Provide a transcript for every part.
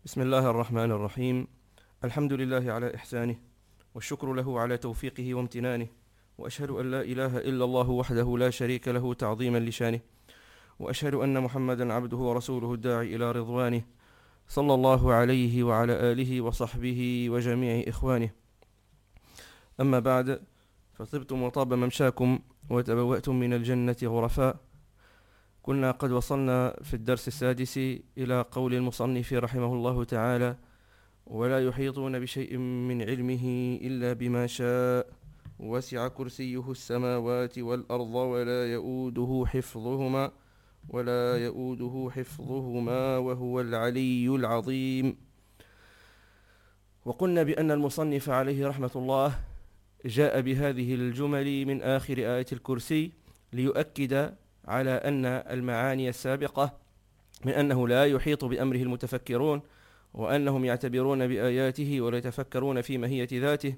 بسم الله الرحمن الرحيم. الحمد لله على إحسانه، والشكر له على توفيقه وامتنانه، وأشهد أن لا إله إلا الله وحده لا شريك له تعظيما لشانه، وأشهد أن محمدا عبده ورسوله الداعي إلى رضوانه، صلى الله عليه وعلى آله وصحبه وجميع إخوانه. أما بعد، فطبتم وطاب ممشاكم وتبوأتم من الجنة غرفاء. كنا قد وصلنا في الدرس السادس إلى قول المصنف رحمه الله تعالى: ولا يحيطون بشيء من علمه إلا بما شاء، وسع كرسيه السماوات والأرض ولا يؤوده حفظهما وهو العلي العظيم. وقلنا بأن المصنف عليه رحمة الله جاء بهذه الجمل من آخر آية الكرسي ليؤكد على أن المعاني السابقة من أنه لا يحيط بأمره المتفكرون، وأنهم يعتبرون بآياته ولا يتفكرون في ماهية ذاته،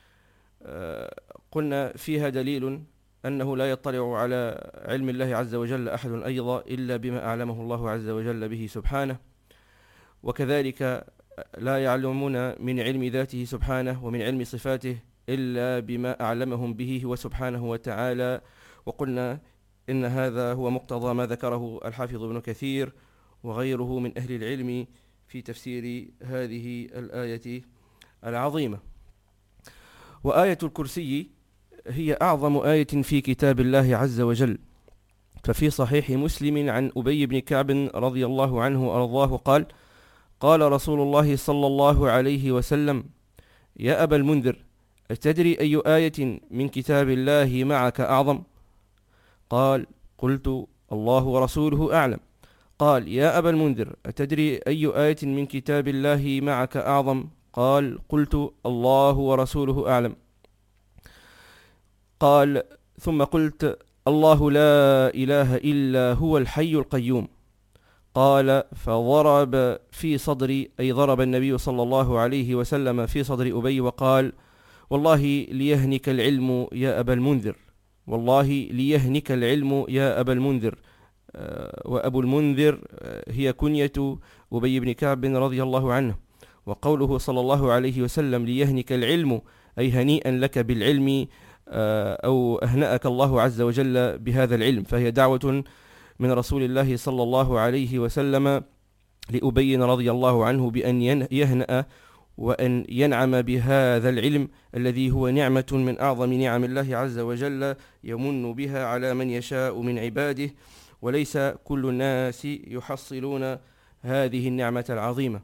قلنا فيها دليل أنه لا يطلع على علم الله عز وجل أحد أيضا إلا بما أعلمه الله عز وجل به سبحانه، وكذلك لا يعلمون من علم ذاته سبحانه ومن علم صفاته إلا بما أعلمهم به هو سبحانه وتعالى. وقلنا إن هذا هو مقتضى ما ذكره الحافظ ابن كثير وغيره من أهل العلم في تفسير هذه الآية العظيمة. وآية الكرسي هي أعظم آية في كتاب الله عز وجل، ففي صحيح مسلم عن أبي بن كعب رضي الله عنه وأرضاه قال: قال رسول الله صلى الله عليه وسلم: يا أبا المنذر، أتدري أي آية من كتاب الله معك أعظم؟ قال: قلت: الله ورسوله أعلم. قال: يا أبا المنذر، أتدري أي آية من كتاب الله معك أعظم؟ قال: قلت: الله ورسوله أعلم. قال: ثم قلت: الله لا إله إلا هو الحي القيوم. قال: فضرب في صدري، أي ضرب النبي صلى الله عليه وسلم في صدر أبي وقال: والله ليهنك العلم يا أبا المنذر، والله ليهنك العلم يا أبا المنذر. وأبو المنذر هي كنية أبي بن كعب رضي الله عنه. وقوله صلى الله عليه وسلم ليهنك العلم أي هنيئا لك بالعلم، أو أهنأك الله عز وجل بهذا العلم، فهي دعوة من رسول الله صلى الله عليه وسلم لأبي رضي الله عنه بأن يهنأ وأن ينعم بهذا العلم الذي هو نعمة من أعظم نعم الله عز وجل يمن بها على من يشاء من عباده، وليس كل الناس يحصلون هذه النعمة العظيمة.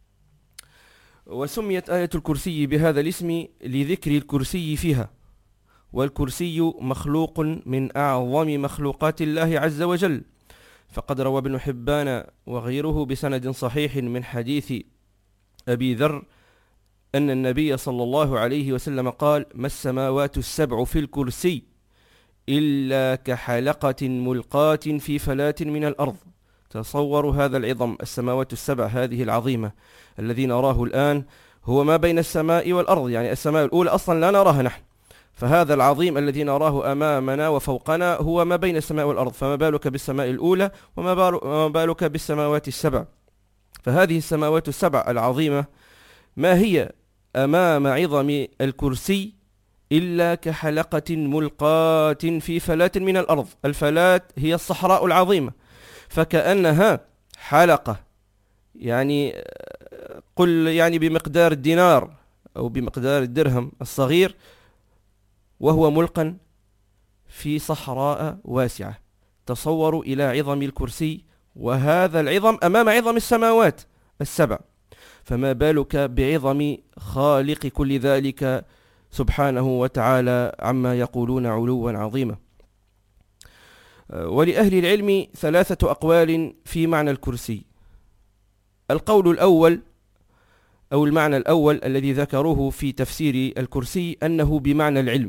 وسميت آية الكرسي بهذا الاسم لذكر الكرسي فيها، والكرسي مخلوق من أعظم مخلوقات الله عز وجل، فقد روى ابن حبان وغيره بسند صحيح من حديث أبي ذر أن النبي صلى الله عليه وسلم قال: ما السماوات السبع في الكرسي إلا كحلقة ملقاة في فلاة من الأرض. تصوروا هذا العظم، السماوات السبع هذه العظيمة الذي نراه الآن هو ما بين السماء والأرض، يعني السماء الأولى أصلا لا نراها نحن، فهذا العظيم الذي نراه أمامنا وفوقنا هو ما بين السماء والأرض، فما بالك بالسماء الأولى وما بالك بالسماوات السبع. فهذه السماوات السبع العظيمة ما هي أمام عظم الكرسي إلا كحلقة ملقاة في فلاة من الأرض. الفلاة هي الصحراء العظيمة، فكأنها حلقة، يعني قل يعني بمقدار الدينار أو بمقدار الدرهم الصغير، وهو ملقا في صحراء واسعة. تصوروا إلى عظم الكرسي، وهذا العظم أمام عظم السماوات السبع، فما بالك بعظم خالق كل ذلك سبحانه وتعالى عما يقولون علوا عظيما. ولأهل العلم ثلاثة أقوال في معنى الكرسي. القول الأول أو المعنى الأول الذي ذكروه في تفسير الكرسي أنه بمعنى العلم،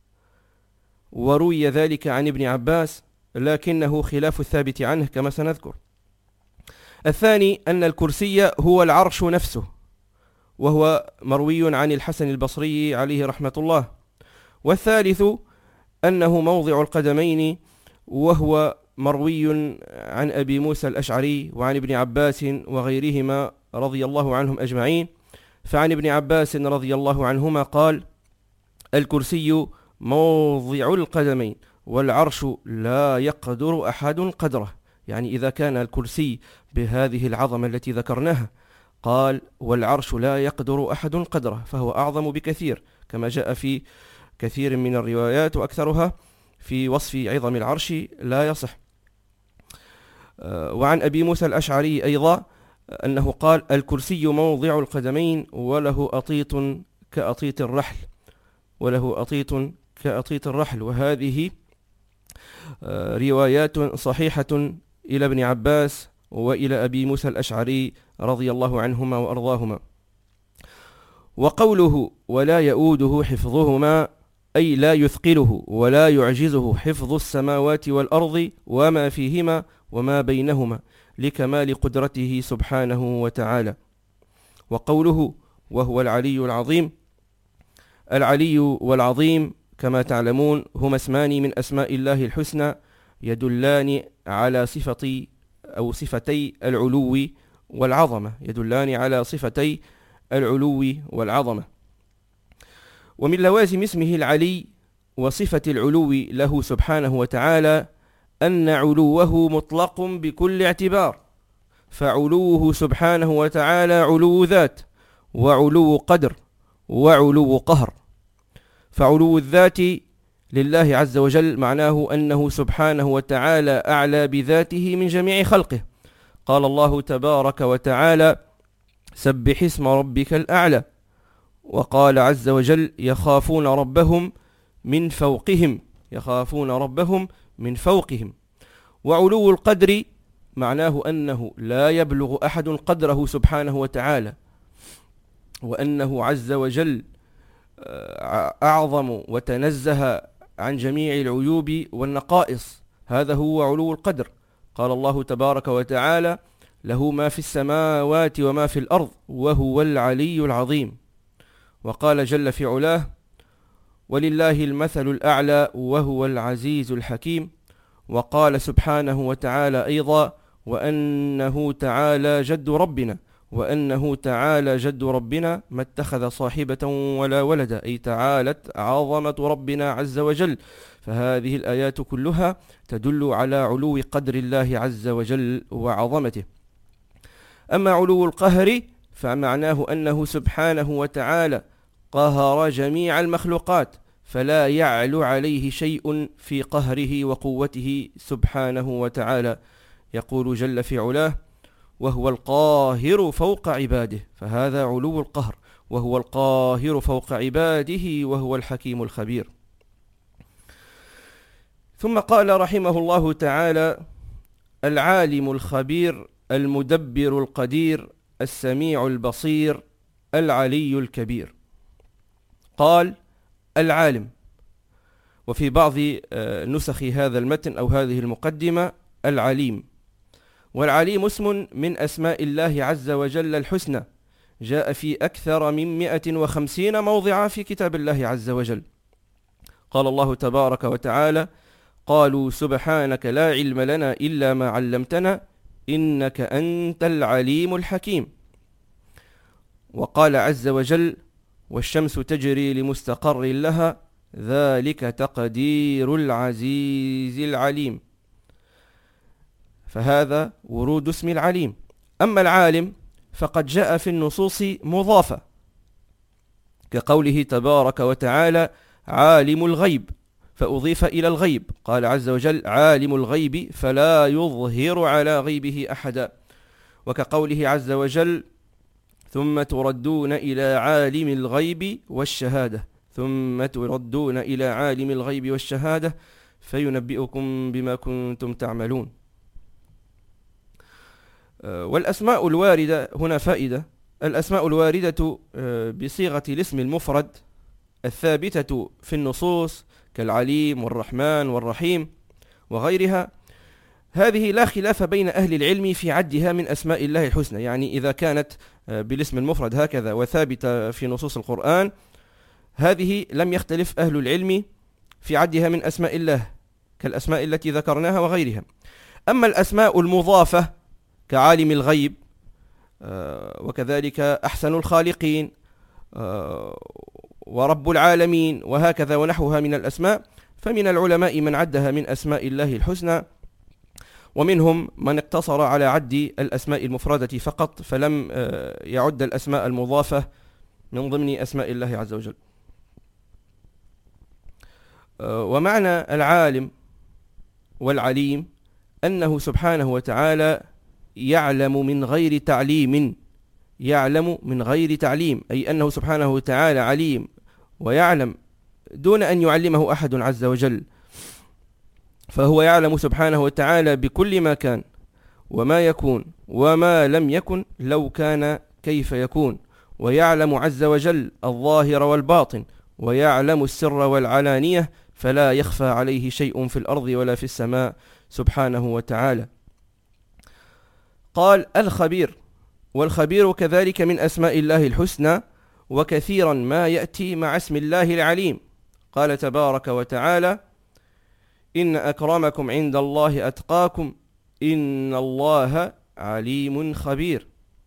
وروي ذلك عن ابن عباس، لكنه خلاف الثابت عنه كما سنذكر. الثاني أن الكرسي هو العرش نفسه، وهو مروي عن الحسن البصري عليه رحمة الله. والثالث أنه موضع القدمين، وهو مروي عن أبي موسى الأشعري وعن ابن عباس وغيرهما رضي الله عنهم أجمعين. فعن ابن عباس رضي الله عنهما قال: الكرسي موضع القدمين والعرش لا يقدر أحد قدره. يعني إذا كان الكرسي بهذه العظمة التي ذكرناها، قال: والعرش لا يقدر أحد قدره، فهو أعظم بكثير، كما جاء في كثير من الروايات، وأكثرها في وصف عظم العرش لا يصح. وعن أبي موسى الأشعري أيضا أنه قال: الكرسي موضع القدمين وله أطيط كأطيط الرحل، وله أطيط كأطيط الرحل. وهذه روايات صحيحة إلى ابن عباس وإلى أبي موسى الأشعري رضي الله عنهما وأرضاهما. وقوله: ولا يؤوده حفظهما، أي لا يثقله ولا يعجزه حفظ السماوات والأرض وما فيهما وما بينهما، لكمال قدرته سبحانه وتعالى. وقوله: وهو العلي العظيم، العلي والعظيم كما تعلمون هما اسمان من أسماء الله الحسنى، يدلان على صفتي العلو والعظمة، يدلان على صفتي العلو والعظمة. ومن لوازم اسمه العلي وصفة العلو له سبحانه وتعالى أن علوه مطلق بكل اعتبار، فعلوه سبحانه وتعالى علو ذات وعلو قدر وعلو قهر. فعلو الذات لله عز وجل معناه أنه سبحانه وتعالى أعلى بذاته من جميع خلقه. قال الله تبارك وتعالى: سبح اسم ربك الأعلى. وقال عز وجل: يخافون ربهم من فوقهم، يخافون ربهم من فوقهم. وعلو القدر معناه أنه لا يبلغ أحد قدره سبحانه وتعالى، وأنه عز وجل أعظم وتنزه عن جميع العيوب والنقائص. هذا هو علو القدر. قال الله تبارك وتعالى: له ما في السماوات وما في الأرض وهو العلي العظيم. وقال جل في علاه: ولله المثل الأعلى وهو العزيز الحكيم. وقال سبحانه وتعالى أيضا: وأنه تعالى جد ربنا، وأنه تعالى جد ربنا ما اتخذ صاحبة ولا ولدا، أي تعالت عظمة ربنا عز وجل. فهذه الآيات كلها تدل على علو قدر الله عز وجل وعظمته. أما علو القهر فمعناه أنه سبحانه وتعالى قهر جميع المخلوقات، فلا يعلو عليه شيء في قهره وقوته سبحانه وتعالى. يقول جل في علاه: وهو القاهر فوق عباده. فهذا علو القهر، وهو القاهر فوق عباده وهو الحكيم الخبير. ثم قال رحمه الله تعالى: العالم الخبير المدبر القدير السميع البصير العلي الكبير. قال: العالم. وفي بعض نسخ هذا المتن أو هذه المقدمة العليم. والعليم اسم من أسماء الله عز وجل الحسنى، جاء في أكثر من 150 موضعا في كتاب الله عز وجل. قال الله تبارك وتعالى: قالوا سبحانك لا علم لنا إلا ما علمتنا إنك أنت العليم الحكيم. وقال عز وجل: والشمس تجري لمستقر لها ذلك تقدير العزيز العليم. فهذا ورود اسم العليم. أما العالم فقد جاء في النصوص مضافة، كقوله تبارك وتعالى: عالم الغيب، فأضيف إلى الغيب. قال عز وجل: عالم الغيب فلا يظهر على غيبه أحدا. وكقوله عز وجل: ثم تردون إلى عالم الغيب والشهادة، ثم تردون إلى عالم الغيب والشهادة فينبئكم بما كنتم تعملون. والأسماء الواردة هنا فائدة: الأسماء الواردة بصيغة الاسم المفرد الثابتة في النصوص كالعليم والرحمن والرحيم وغيرها، هذه لا خلاف بين أهل العلم في عدها من أسماء الله الحسنى. يعني إذا كانت بالاسم المفرد هكذا وثابتة في نصوص القرآن، هذه لم يختلف أهل العلم في عدها من أسماء الله كالأسماء التي ذكرناها وغيرها. أما الأسماء المضافة كعالم الغيب وكذلك أحسن الخالقين ورب العالمين وهكذا ونحوها من الأسماء. فمن العلماء من عدها من أسماء الله الحسنى، ومنهم من اقتصر على عد الأسماء المفردة فقط، فلم يعد الأسماء المضافة من ضمن أسماء الله عز وجل. ومعنى العالم والعليم أنه سبحانه وتعالى يعلم من غير تعليم، يعلم من غير تعليم، أي أنه سبحانه وتعالى عليم ويعلم دون أن يعلمه أحد عز وجل، فهو يعلم سبحانه وتعالى بكل ما كان وما يكون وما لم يكن لو كان كيف يكون، ويعلم عز وجل الظاهر والباطن، ويعلم السر والعلانية، فلا يخفى عليه شيء في الأرض ولا في السماء سبحانه وتعالى. قال الخبير، والخبير كذلك من أسماء الله الحسنى، وكثيرا ما يأتي مع اسم الله العليم. قال تبارك وتعالى إن أكرمكم عند الله أتقاكم إن الله عليم خبير.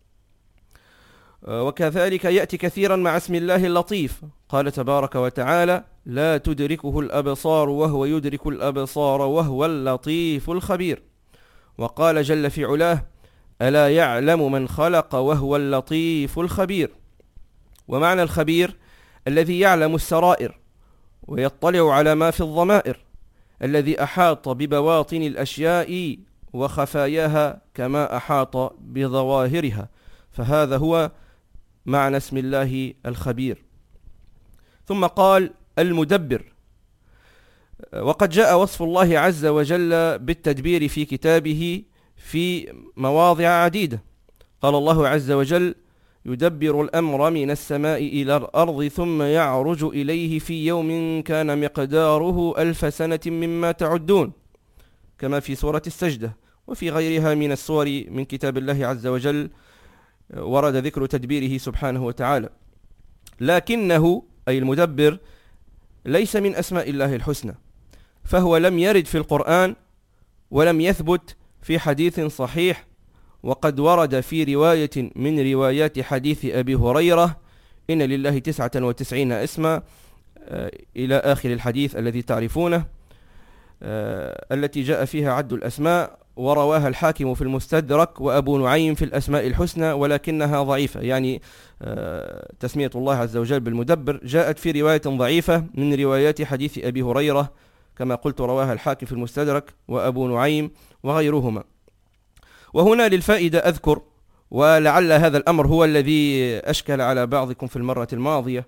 وكذلك يأتي كثيرا مع اسم الله اللطيف. قال تبارك وتعالى لا تدركه الأبصار وهو يدرك الأبصار وهو اللطيف الخبير. وقال جل في علاه ألا يعلم من خلق وهو اللطيف الخبير. ومعنى الخبير الذي يعلم السرائر ويطلع على ما في الضمائر، الذي أحاط ببواطن الأشياء وخفاياها كما أحاط بظواهرها، فهذا هو معنى اسم الله الخبير. ثم قال المدبر. وقد جاء وصف الله عز وجل بالتدبير في كتابه في مواضع عديدة. قال الله عز وجل يدبر الأمر من السماء إلى الأرض ثم يعرج إليه في يوم كان مقداره 1000 سنة مما تعدون، كما في سورة السجدة. وفي غيرها من السور من كتاب الله عز وجل ورد ذكر تدبيره سبحانه وتعالى. لكنه أي المدبر ليس من أسماء الله الحسنى، فهو لم يرد في القرآن ولم يثبت في حديث صحيح. وقد ورد في رواية من روايات حديث أبي هريرة إن لله 99 اسما إلى آخر الحديث الذي تعرفونه، التي جاء فيها عد الأسماء، ورواها الحاكم في المستدرك وأبو نعيم في الأسماء الحسنى، ولكنها ضعيفة. يعني تسمية الله عز وجل بالمدبر جاءت في رواية ضعيفة من روايات حديث أبي هريرة، كما قلت رواها الحاكم في المستدرك وأبو نعيم وغيرهما. وهنا للفائدة أذكر، ولعل هذا الأمر هو الذي أشكل على بعضكم في المرة الماضية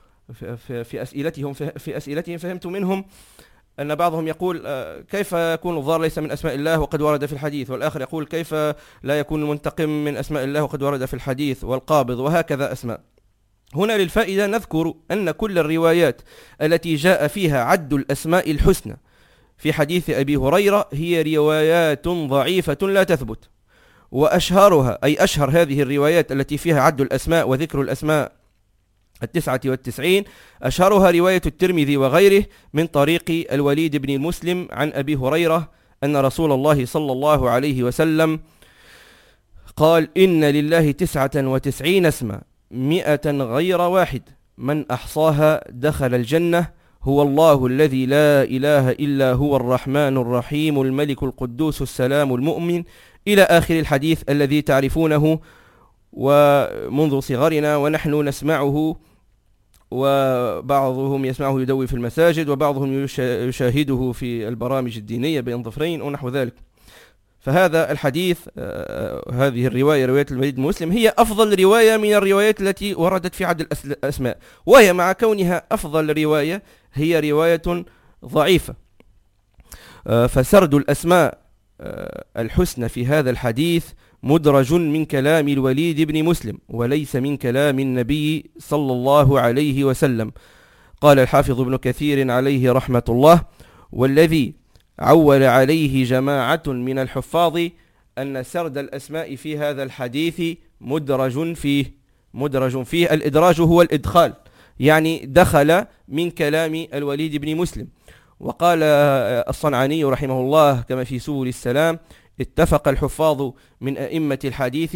في أسئلتهم فهمت منهم أن بعضهم يقول كيف يكون الضار ليس من أسماء الله وقد ورد في الحديث، والآخر يقول كيف لا يكون المنتقم من أسماء الله وقد ورد في الحديث، والقابض، وهكذا أسماء. هنا للفائدة نذكر أن كل الروايات التي جاء فيها عد الأسماء الحسنى في حديث أبي هريرة هي روايات ضعيفة لا تثبت، وأشهرها أي أشهر هذه الروايات التي فيها عد الأسماء وذكر الأسماء 99 أشهرها رواية الترمذي وغيره من طريق الوليد بن المسلم عن أبي هريرة أن رسول الله صلى الله عليه وسلم قال إن لله 99 اسما 100 غير واحد، من أحصاها دخل الجنة، هو الله الذي لا إله إلا هو الرحمن الرحيم الملك القدوس السلام المؤمن، إلى آخر الحديث الذي تعرفونه ومنذ صغرنا ونحن نسمعه، وبعضهم يسمعه يدوي في المساجد، وبعضهم يشاهده في البرامج الدينية بين ظفرين ونحو ذلك. فهذا الحديث هذه الرواية رواية الوليد المسلم هي أفضل رواية من الروايات التي وردت في عد الأسماء، وهي مع كونها أفضل رواية هي رواية ضعيفة. فسرد الأسماء الحسنى في هذا الحديث مدرج من كلام الوليد بن مسلم وليس من كلام النبي صلى الله عليه وسلم. قال الحافظ ابن كثير عليه رحمة الله والذي عول عليه جماعة من الحفاظ أن سرد الأسماء في هذا الحديث مدرج فيه الإدراج هو الإدخال، يعني دخل من كلام الوليد بن مسلم. وقال الصنعاني رحمه الله كما في سبل السلام اتفق الحفاظ من أئمة الحديث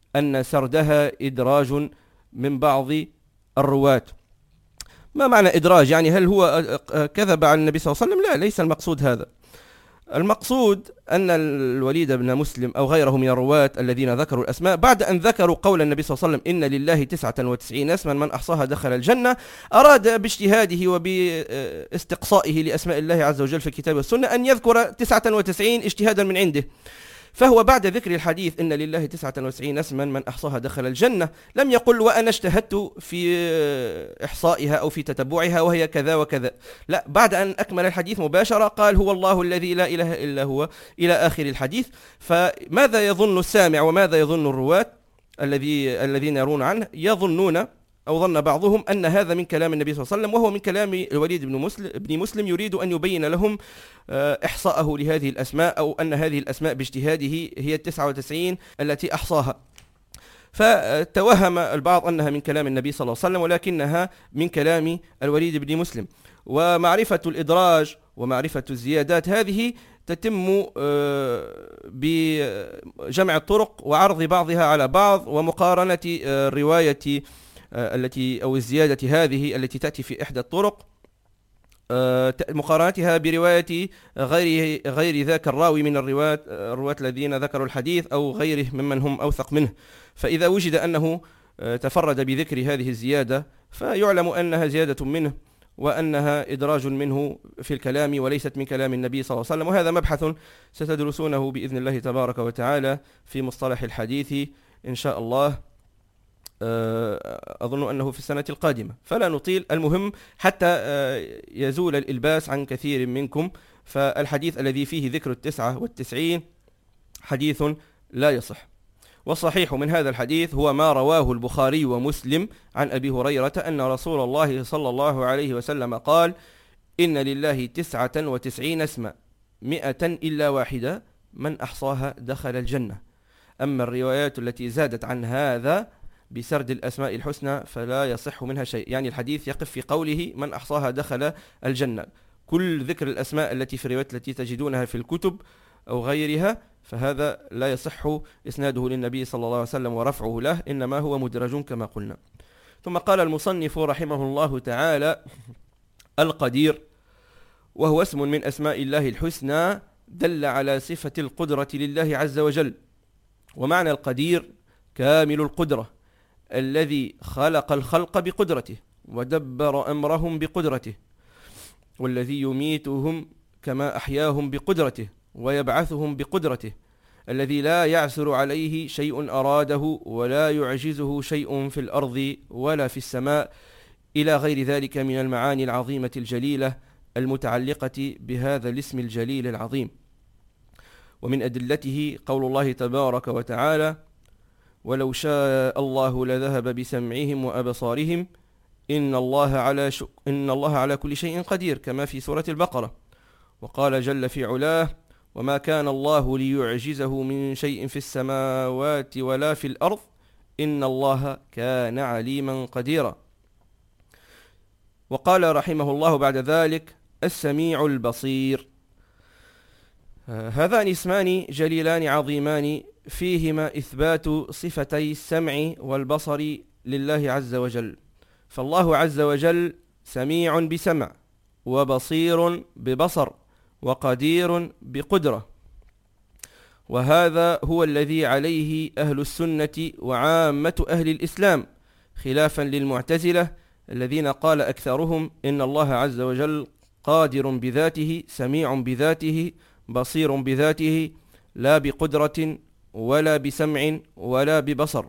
أن سردها إدراج من بعض الرواة. ما معنى إدراج؟ يعني هل هو كذب عن النبي صلى الله عليه وسلم؟ لا، ليس المقصود هذا. المقصود أن الوليد بن مسلم أو غيره من الرواة الذين ذكروا الأسماء بعد أن ذكروا قول النبي صلى الله عليه وسلم إن لله 99 اسما من أحصاها دخل الجنة، أراد باجتهاده وباستقصائه لأسماء الله عز وجل في الكتاب والسنة أن يذكر 99 اجتهادا من عنده. فهو بعد ذكر الحديث إن لله 99 اسما من أحصاها دخل الجنة لم يقل وأنا اجتهدت في إحصائها أو في تتبعها وهي كذا وكذا، لا، بعد أن أكمل الحديث مباشرة قال هو الله الذي لا إله إلا هو إلى آخر الحديث. فماذا يظن السامع وماذا يظن الرواة الذين يرون عنه؟ يظنون أو ظن بعضهم أن هذا من كلام النبي صلى الله عليه وسلم، وهو من كلام الوليد بن مسلم يريد أن يبين لهم إحصاءه لهذه الأسماء، أو أن هذه الأسماء باجتهاده هي 99 التي أحصاها. فتوهم البعض أنها من كلام النبي صلى الله عليه وسلم، ولكنها من كلام الوليد بن مسلم. ومعرفة الإدراج ومعرفة الزيادات هذه تتم بجمع الطرق وعرض بعضها على بعض ومقارنة الرواية التي أو الزيادة هذه التي تأتي في إحدى الطرق مقارنتها برواية غير ذاك الراوي من الرواة الذين ذكروا الحديث أو غيره ممن هم أوثق منه. فإذا وجد أنه تفرد بذكر هذه الزيادة فيعلم أنها زيادة منه وأنها إدراج منه في الكلام وليست من كلام النبي صلى الله عليه وسلم. وهذا مبحث ستدرسونه بإذن الله تبارك وتعالى في مصطلح الحديث إن شاء الله، أظن أنه في السنة القادمة، فلا نطيل. المهم حتى يزول الإلباس عن كثير منكم، فالحديث الذي فيه ذكر 99 حديث لا يصح. والصحيح من هذا الحديث هو ما رواه البخاري ومسلم عن أبي هريرة أن رسول الله صلى الله عليه وسلم قال إن لله 99 اسما 100 إلا واحدة من أحصاها دخل الجنة. أما الروايات التي زادت عن هذا بسرد الأسماء الحسنى فلا يصح منها شيء، يعني الحديث يقف في قوله من أحصاها دخل الجنة. كل ذكر الأسماء التي في الروايات التي تجدونها في الكتب أو غيرها فهذا لا يصح إسناده للنبي صلى الله عليه وسلم ورفعه له، إنما هو مدرج كما قلنا. ثم قال المصنف رحمه الله تعالى: القدير وهو اسم من أسماء الله الحسنى دل على صفة القدرة لله عز وجل. ومعنى القدير كامل القدرة الذي خلق الخلق بقدرته ودبر أمرهم بقدرته، والذي يميتهم كما أحياهم بقدرته ويبعثهم بقدرته، الذي لا يعسر عليه شيء أراده ولا يعجزه شيء في الأرض ولا في السماء، إلى غير ذلك من المعاني العظيمة الجليلة المتعلقة بهذا الاسم الجليل العظيم. ومن أدلته قول الله تبارك وتعالى: ولو شاء الله لذهب بسمعهم وأبصارهم إن الله على كل شيء قدير، كما في سورة البقرة. وقال جل في علاه: وما كان الله ليعجزه من شيء في السماوات ولا في الأرض إن الله كان عليما قديرا. وقال رحمه الله بعد ذلك: السميع البصير. هذان اسمان جليلان عظيمان فيهما إثبات صفتي السمع والبصر لله عز وجل. فالله عز وجل سميع بسمع وبصير ببصر وقدير بقدرة، وهذا هو الذي عليه أهل السنة وعامة أهل الإسلام، خلافا للمعتزلة الذين قال أكثرهم إن الله عز وجل قادر بذاته سميع بذاته بصير بذاته لا بقدرة ولا بسمع ولا ببصر،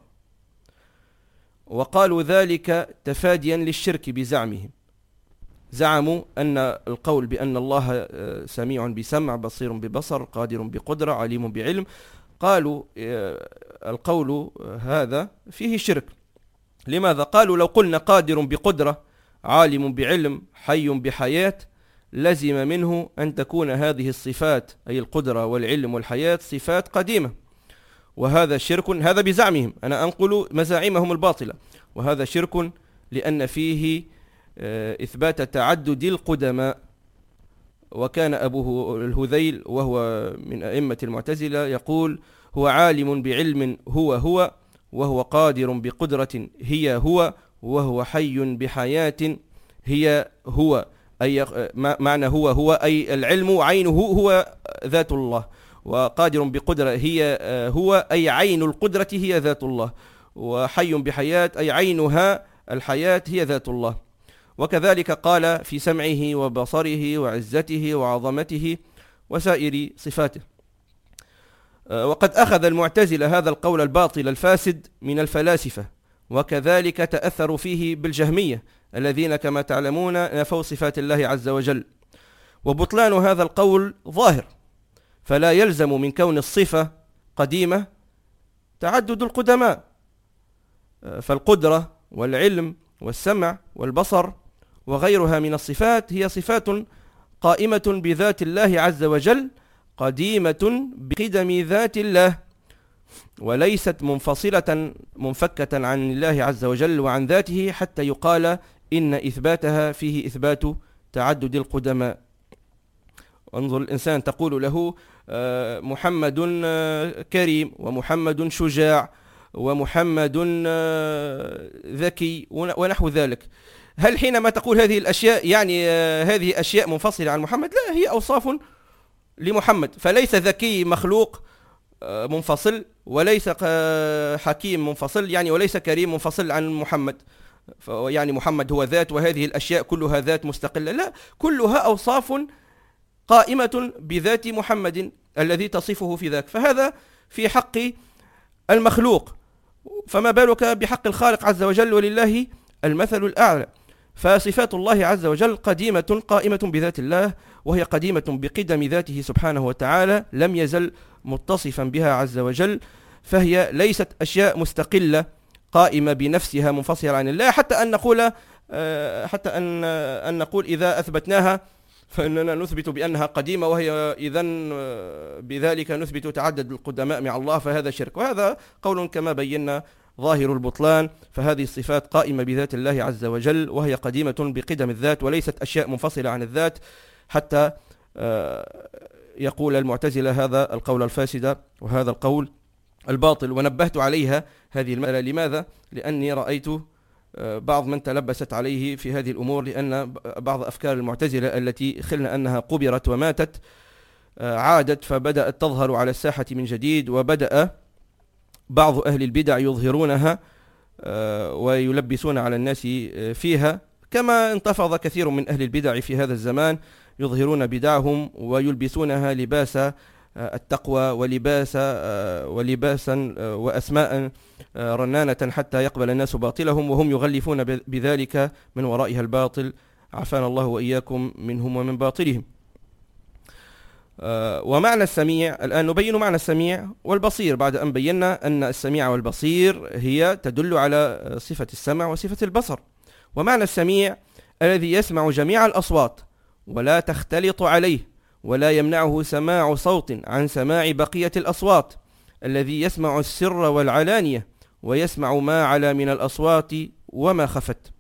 وقالوا ذلك تفاديا للشرك بزعمهم. زعموا أن القول بأن الله سميع بسمع بصير ببصر قادر بقدرة عليم بعلم، قالوا القول هذا فيه شرك. لماذا؟ قالوا لو قلنا قادر بقدرة عالم بعلم حي بحياة لزم منه أن تكون هذه الصفات أي القدرة والعلم والحياة صفات قديمة، وهذا شرك. هذا بزعمهم، أنا أنقل مزاعمهم الباطلة، وهذا شرك لأن فيه إثبات تعدد القدماء. وكان أبو الهذيل وهو من أئمة المعتزلة يقول: هو عالم بعلم هو وهو قادر بقدرة هي هو، وهو حي بحياة هي هو، أي معنى هو أي العلم عينه هو ذات الله، وقادر بقدرة هي هو أي عين القدرة هي ذات الله، وحي بحياة أي عينها الحياة هي ذات الله. وكذلك قال في سمعه وبصره وعزته وعظمته وسائر صفاته. وقد أخذ المعتزلة هذا القول الباطل الفاسد من الفلاسفة، وكذلك تأثروا فيه بالجهمية الذين كما تعلمون نفوا صفات الله عز وجل. وبطلان هذا القول ظاهر، فلا يلزم من كون الصفة قديمة تعدد القدماء، فالقدرة والعلم والسمع والبصر وغيرها من الصفات هي صفات قائمة بذات الله عز وجل، قديمة بقدم ذات الله، وليست منفكة عن الله عز وجل وعن ذاته حتى يقال إن إثباتها فيه إثبات تعدد القدماء. انظر الإنسان تقول له محمد كريم، ومحمد شجاع، ومحمد ذكي ونحو ذلك. هل حينما تقول هذه الأشياء يعني هذه أشياء منفصلة عن محمد؟ لا، هي أوصاف لمحمد، فليس ذكي مخلوق منفصل، وليس حكيم منفصل، يعني وليس كريم منفصل عن محمد، يعني محمد هو ذات وهذه الأشياء كلها ذات مستقلة. لا، كلها أوصاف قائمة بذات محمد الذي تصفه في ذاك، فهذا في حق المخلوق، فما بالك بحق الخالق عز وجل، ولله المثل الأعلى. فصفات الله عز وجل قديمة قائمة بذات الله، وهي قديمة بقدم ذاته سبحانه وتعالى، لم يزل متصفا بها عز وجل، فهي ليست أشياء مستقلة قائمة بنفسها منفصلة عن الله، حتى أن نقول إذا أثبتناها فإننا نثبت بأنها قديمة، وهي إذن بذلك نثبت تعدد القدماء مع الله، فهذا شرك، وهذا قول كما بينا ظاهر البطلان. فهذه الصفات قائمة بذات الله عز وجل، وهي قديمة بقدم الذات، وليست أشياء منفصلة عن الذات حتى يقول المعتزلة هذا القول الفاسد وهذا القول الباطل. ونبهت عليها هذه المسألة، لماذا؟ لأني رأيت بعض من تلبست عليه في هذه الأمور، لأن بعض أفكار المعتزلة التي خلنا أنها قبرت وماتت عادت، فبدأت تظهر على الساحة من جديد، وبدأ بعض أهل البدع يظهرونها ويلبسون على الناس فيها، كما انتفض كثير من أهل البدع في هذا الزمان يظهرون بدعهم ويلبسونها لباس التقوى ولباسا وأسماء رنانة حتى يقبل الناس باطلهم، وهم يغلفون بذلك من ورائها الباطل، عافانا الله وإياكم منهم ومن باطلهم. ومعنى السميع، الآن نبين معنى السميع والبصير بعد أن بينا أن السميع والبصير هي تدل على صفة السمع وصفة البصر. ومعنى السميع الذي يسمع جميع الأصوات ولا تختلط عليه، ولا يمنعه سماع صوت عن سماع بقية الأصوات، الذي يسمع السر والعلانية، ويسمع ما علا من الأصوات وما خفت.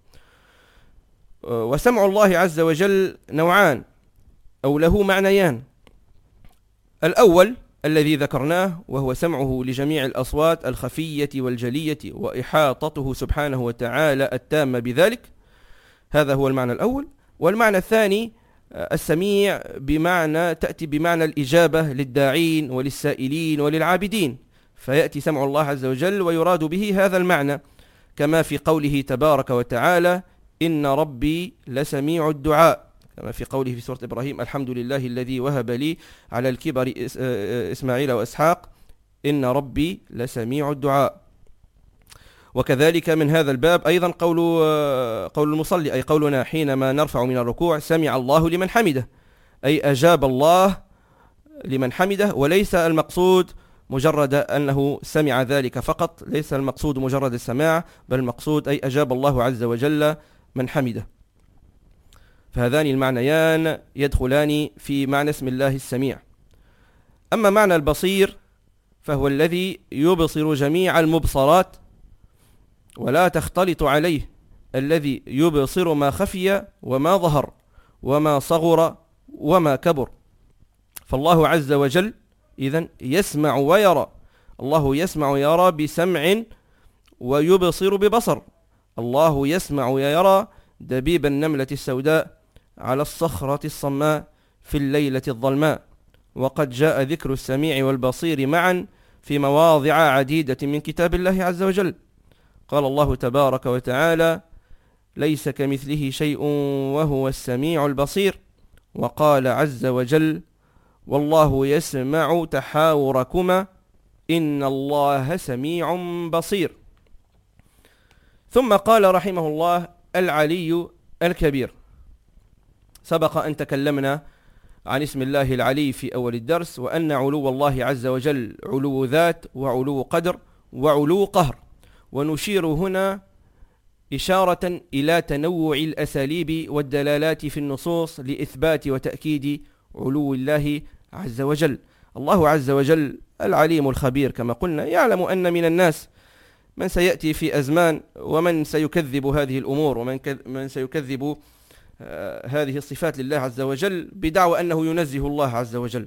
وسمع الله عز وجل نوعان أو له معنيان. الأول الذي ذكرناه، وهو سمعه لجميع الأصوات الخفية والجلية، وإحاطته سبحانه وتعالى التامة بذلك، هذا هو المعنى الأول. والمعنى الثاني السميع تأتي بمعنى الإجابة للداعين وللسائلين وللعابدين، فيأتي سمع الله عز وجل ويراد به هذا المعنى، كما في قوله تبارك وتعالى إن ربي لسميع الدعاء، كما في قوله في سورة إبراهيم الحمد لله الذي وهب لي على الكبر إسماعيل وإسحاق إن ربي لسميع الدعاء. وكذلك من هذا الباب أيضا قول المصلي، أي قولنا حينما نرفع من الركوع سمع الله لمن حمده، أي أجاب الله لمن حمده، وليس المقصود مجرد أنه سمع ذلك فقط، ليس المقصود مجرد السماع، بل المقصود أي أجاب الله عز وجل من حمده. فهذان المعنيان يدخلان في معنى اسم الله السميع. أما معنى البصير فهو الذي يبصر جميع المبصرات ولا تختلط عليه، الذي يبصر ما خفي وما ظهر وما صغر وما كبر. فالله عز وجل إذن يسمع ويرى، الله يسمع ويرى بسمع ويبصر ببصر. الله يسمع ويرى دبيب النملة السوداء على الصخرة الصماء في الليلة الظلماء. وقد جاء ذكر السميع والبصير معا في مواضع عديدة من كتاب الله عز وجل. قال الله تبارك وتعالى: ليس كمثله شيء وهو السميع البصير. وقال عز وجل: والله يسمع تحاوركما إن الله سميع بصير. ثم قال رحمه الله: العلي الكبير. سبق أن تكلمنا عن اسم الله العلي في أول الدرس، وأن علو الله عز وجل علو ذات وعلو قدر وعلو قهر. ونشير هنا إشارة إلى تنوع الأساليب والدلالات في النصوص لإثبات وتأكيد علو الله عز وجل. الله عز وجل العليم الخبير كما قلنا، يعلم أن من الناس من سيأتي في أزمان ومن سيكذب هذه الأمور، ومن سيكذب هذه الصفات لله عز وجل بدعوى أنه ينزه الله عز وجل،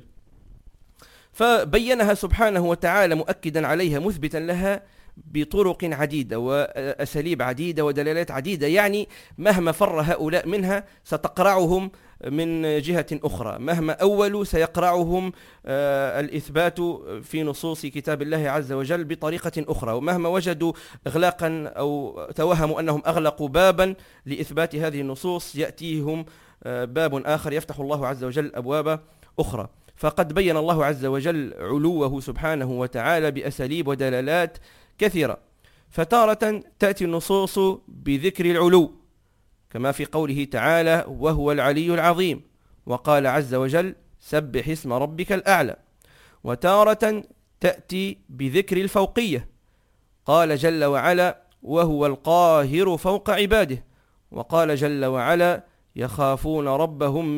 فبينها سبحانه وتعالى مؤكدا عليها مثبتا لها بطرق عديدة وأساليب عديدة ودلالات عديدة. يعني مهما فر هؤلاء منها ستقرعهم من جهة أخرى، مهما أولوا سيقرعهم الإثبات في نصوص كتاب الله عز وجل بطريقة أخرى، ومهما وجدوا إغلاقا أو توهموا أنهم أغلقوا بابا لإثبات هذه النصوص يأتيهم باب آخر يفتح الله عز وجل أبواب أخرى. فقد بين الله عز وجل علوه سبحانه وتعالى بأساليب ودلالات كثيرة. فتارة تأتي النصوص بذكر العلو كما في قوله تعالى: وهو العلي العظيم. وقال عز وجل: سبح اسم ربك الأعلى. وتارة تأتي بذكر الفوقية، قال جل وعلا: وهو القاهر فوق عباده. وقال جل وعلا: يخافون ربهم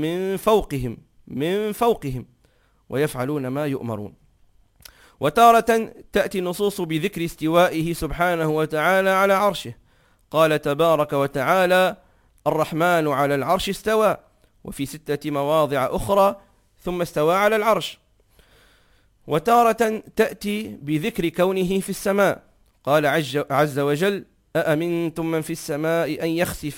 من فوقهم ويفعلون ما يؤمرون. وتارة تأتي النصوص بذكر استوائه سبحانه وتعالى على عرشه، قال تبارك وتعالى: الرحمن على العرش استوى. وفي 6 مواضع أخرى: ثم استوى على العرش. وتارة تأتي بذكر كونه في السماء، قال عز وجل: أأمنتم من في السماء أن يخسف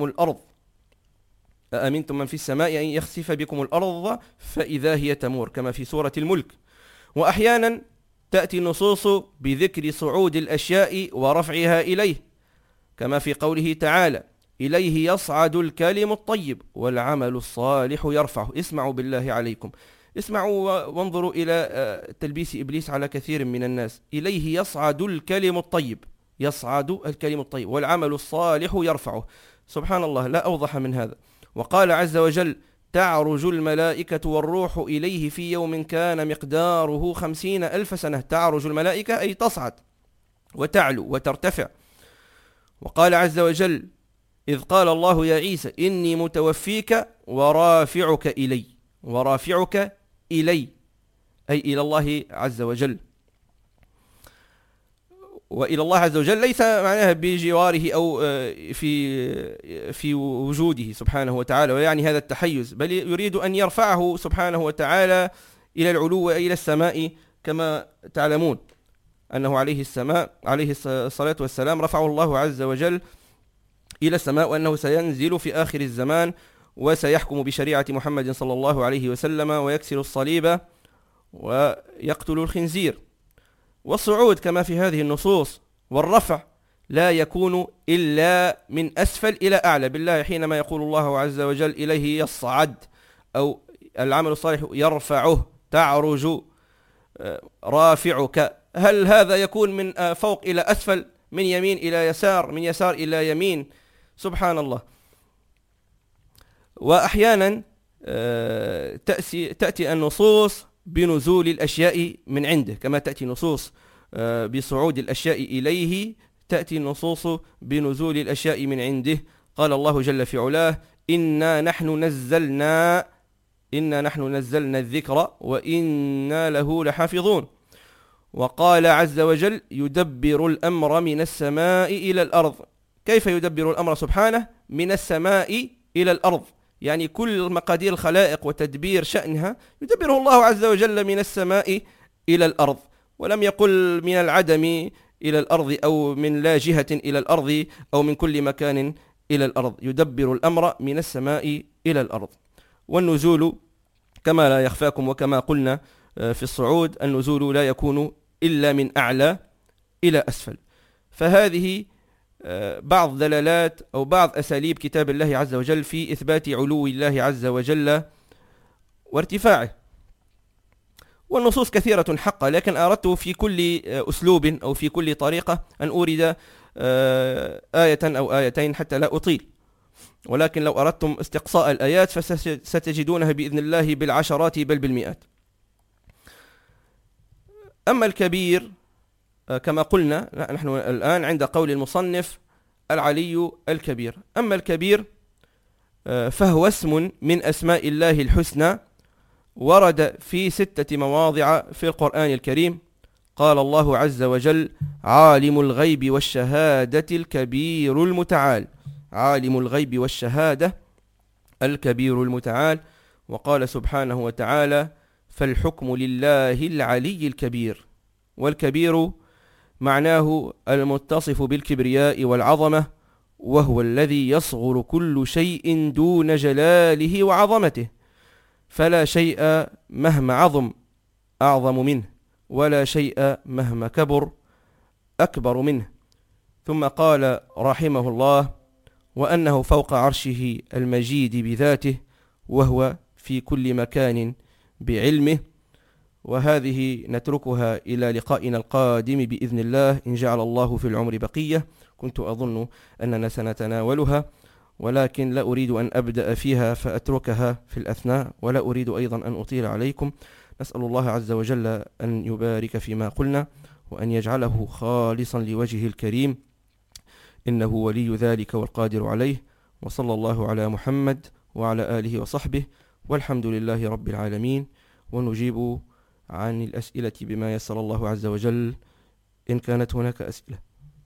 بكم الأرض فإذا هي تمور، كما في سورة الملك. وأحيانا تأتي النصوص بذكر صعود الأشياء ورفعها إليه، كما في قوله تعالى: إليه يصعد الكلم الطيب والعمل الصالح يرفعه. اسمعوا بالله عليكم، اسمعوا وانظروا إلى تلبيس إبليس على كثير من الناس. إليه يصعد الكلم الطيب والعمل الصالح يرفعه. سبحان الله، لا أوضح من هذا. وقال عز وجل: تعرج الملائكة والروح إليه في يوم كان مقداره 50,000 سنة. تعرج الملائكة أي تصعد وتعلو وترتفع. وقال عز وجل: إذ قال الله يا عيسى إني متوفيك ورافعك إلي أي إلى الله عز وجل. وإلى الله عز وجل ليس معناها بجواره أو في وجوده سبحانه وتعالى، ويعني هذا التحيز، بل يريد أن يرفعه سبحانه وتعالى إلى العلو وإلى السماء، كما تعلمون أنه عليه الصلاة والسلام رفعه الله عز وجل إلى السماء، وأنه سينزل في آخر الزمان وسيحكم بشريعة محمد صلى الله عليه وسلم ويكسر الصليب ويقتل الخنزير. والصعود كما في هذه النصوص والرفع لا يكون إلا من أسفل إلى أعلى بالله، حينما يقول الله عز وجل: إليه يصعد، أو العمل الصالح يرفعه، تعرج رافعك. هل هذا يكون من فوق إلى أسفل، من يمين إلى يسار، من يسار إلى يمين؟ سبحان الله. وأحيانا تأتي النصوص بنزول الأشياء من عنده، كما تأتي نصوص بصعود الأشياء إليه، تأتي النصوص بنزول الأشياء من عنده. قال الله جل في علاه: إنا نحن نزلنا الذكر وإنا له لحافظون. وقال عز وجل: يدبر الأمر من السماء إلى الأرض. كيف يدبر الأمر سبحانه؟ من السماء إلى الأرض، يعني كل مقادير الخلائق وتدبير شأنها يدبره الله عز وجل من السماء إلى الأرض، ولم يقل من العدم إلى الأرض أو من لا جهة إلى الأرض أو من كل مكان إلى الأرض، يدبر الأمر من السماء إلى الأرض. والنزول كما لا يخفاكم وكما قلنا في الصعود، النزول لا يكون إلا من أعلى إلى أسفل. فهذه بعض دلالات أو بعض أساليب كتاب الله عز وجل في إثبات علو الله عز وجل وارتفاعه. والنصوص كثيرة حقا، لكن أردت في كل أسلوب أو في كل طريقة أن أورد آية أو آيتين حتى لا أطيل. ولكن لو أردتم استقصاء الآيات فستجدونها بإذن الله بالعشرات بل بالمئات. أما الكبير كما قلنا، نحن الآن عند قول المصنف العلي الكبير. أما الكبير فهو اسم من أسماء الله الحسنى، ورد في 6 مواضع في القرآن الكريم. قال الله عز وجل: عالم الغيب والشهادة الكبير المتعال. عالم الغيب والشهادة الكبير المتعال. وقال سبحانه وتعالى: فالحكم لله العلي الكبير. والكبير معناه المتصف بالكبرياء والعظمة، وهو الذي يصغر كل شيء دون جلاله وعظمته، فلا شيء مهما عظم أعظم منه، ولا شيء مهما كبر أكبر منه. ثم قال رحمه الله: وأنه فوق عرشه المجيد بذاته، وهو في كل مكان بعلمه. وهذه نتركها إلى لقائنا القادم بإذن الله إن جعل الله في العمر بقية. كنت أظن أننا سنتناولها، ولكن لا أريد أن أبدأ فيها فأتركها في الأثناء، ولا أريد أيضا أن أطيل عليكم. نسأل الله عز وجل أن يبارك فيما قلنا، وأن يجعله خالصا لوجهه الكريم، إنه ولي ذلك والقادر عليه. وصلى الله على محمد وعلى آله وصحبه، والحمد لله رب العالمين. ونجيب عن الأسئلة بما يسر الله عز وجل إن كانت هناك أسئلة.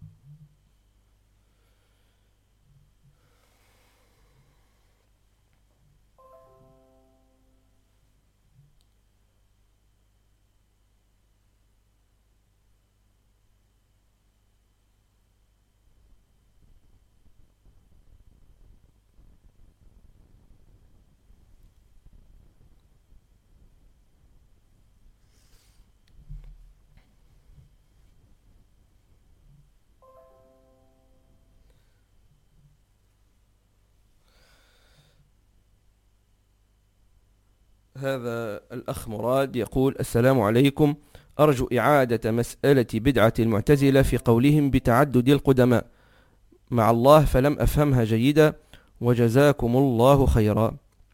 هذا الأخ مراد يقول: السلام عليكم، أرجو إعادة مسألة بدعة المعتزلة في قولهم بتعدد القدماء مع الله، فلم أفهمها جيدا، وجزاكم الله خيرا.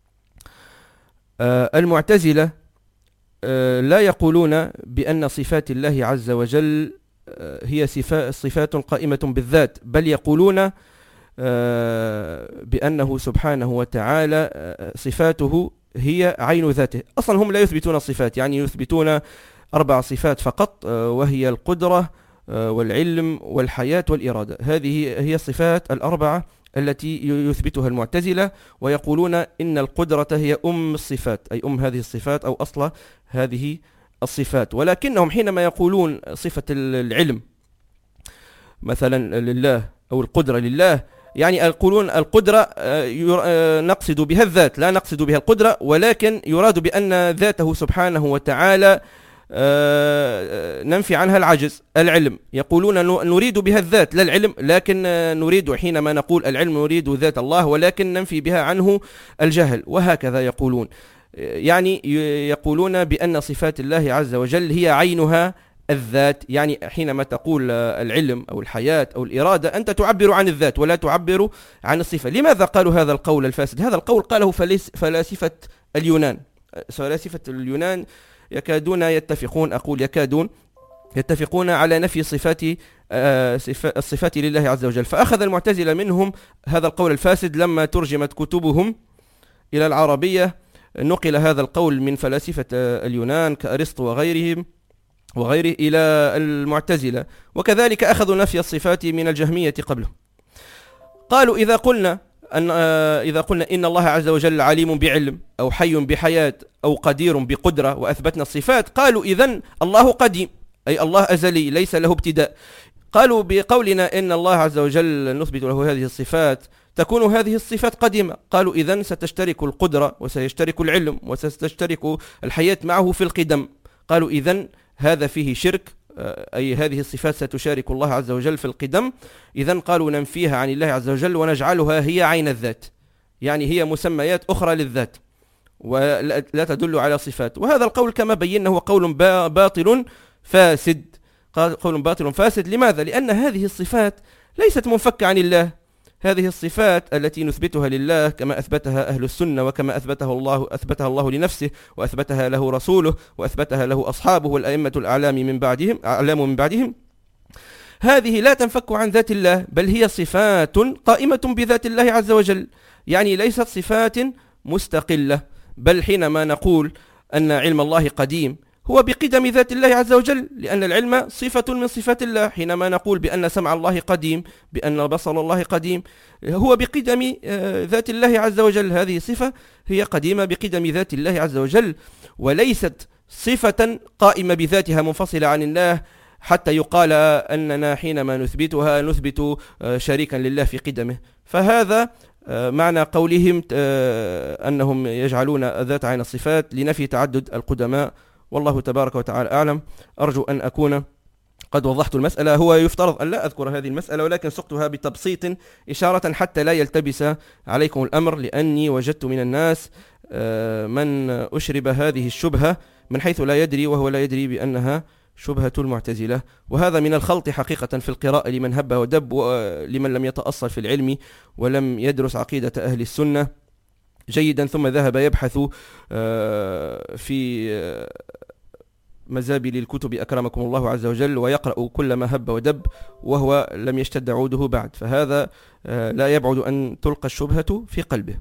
المعتزلة لا يقولون بأن صفات الله عز وجل هي صفات قائمة بالذات، بل يقولون بأنه سبحانه وتعالى صفاته هي عين ذاته. أصلا هم لا يثبتون الصفات، يعني يثبتون 4 صفات فقط، وهي القدرة والعلم والحياة والإرادة. هذه هي الصفات 4 التي يثبتها المعتزلة، ويقولون إن القدرة هي الصفات، أي هذه الصفات أو أصل هذه الصفات. ولكنهم حينما يقولون صفة العلم مثلا لله أو القدرة لله، يعني يقولون القدرة نقصد بها الذات، لا نقصد بها القدرة، ولكن يراد بأن ذاته سبحانه وتعالى ننفي عنها العجز. العلم يقولون نريد بها الذات لا العلم، لكن نريد حينما نقول العلم نريد ذات الله، ولكن ننفي بها عنه الجهل. وهكذا يقولون، يعني يقولون بأن صفات الله عز وجل هي عينها الذات. يعني حينما تقول العلم أو الحياة أو الإرادة، أنت تعبر عن الذات ولا تعبر عن الصفة. لماذا قالوا هذا القول الفاسد؟ هذا القول قاله فلاسفة اليونان. فلاسفة اليونان يكادون يتفقون، أقول يكادون يتفقون على نفي الصفات لله عز وجل. فأخذ المعتزلة منهم هذا القول الفاسد لما ترجمت كتبهم إلى العربية. نقل هذا القول من فلاسفة اليونان كأرسطو وغيره إلى المعتزلة، وكذلك أخذوا نفي الصفات من الجهمية قبله. قالوا إذا قلنا إن الله عز وجل عليم بعلم أو حي بحياة أو قدير بقدرة وأثبتنا الصفات، قالوا إذن الله قديم، أي الله أزلي ليس له ابتداء. قالوا بقولنا إن الله عز وجل نثبت له هذه الصفات تكون هذه الصفات قديمة. قالوا إذن ستشترك القدرة وسيشترك العلم وستشترك الحياة معه في القدم. قالوا إذن هذا فيه شرك، أي هذه الصفات ستشارك الله عز وجل في القدم. إذن قالوا ننفيها عن الله عز وجل ونجعلها هي عين الذات، يعني هي مسميات أخرى للذات ولا تدل على صفات. وهذا القول كما بينا هو قول باطل فاسد. قول باطل فاسد. لماذا؟ لأن هذه الصفات ليست منفكة عن الله. هذه الصفات التي نثبتها لله كما أثبتها أهل السنة وكما أثبتها الله لنفسه وأثبتها له رسوله وأثبتها له أصحابه والأئمة الأعلام من بعدهم، هذه لا تنفك عن ذات الله، بل هي صفات قائمة بذات الله عز وجل، يعني ليست صفات مستقلة. بل حينما نقول أن علم الله قديم هو بقدم ذات الله عز وجل، لأن العلم صفة من صفات الله. حينما نقول بأن سمع الله قديم، بأن بصر الله قديم، هو بقدم ذات الله عز وجل. هذه صفة هي قديمة بقدم ذات الله عز وجل، وليست صفة قائمة بذاتها منفصلة عن الله حتى يقال أننا حينما نثبتها نثبت شريكا لله في قدمه. فهذا معنى قولهم أنهم يجعلون ذات عين الصفات لنفي تعدد القدماء. والله تبارك وتعالى أعلم. أرجو أن أكون قد وضحت المسألة. هو يفترض أن لا أذكر هذه المسألة، ولكن سقتها بتبسيط إشارة حتى لا يلتبس عليكم الأمر، لأني وجدت من الناس من أشرب هذه الشبهة من حيث لا يدري، وهو لا يدري بأنها شبهة المعتزلة. وهذا من الخلط حقيقة في القراءة لمن هب ودب، ولمن لم يتأصل في العلم ولم يدرس عقيدة أهل السنة جيدا، ثم ذهب يبحث في مزابل الكتب أكرمكم الله عز وجل ويقرأ كل ما هب ودب وهو لم يشتد عوده بعد، فهذا لا يبعد أن تلقى الشبهة في قلبه.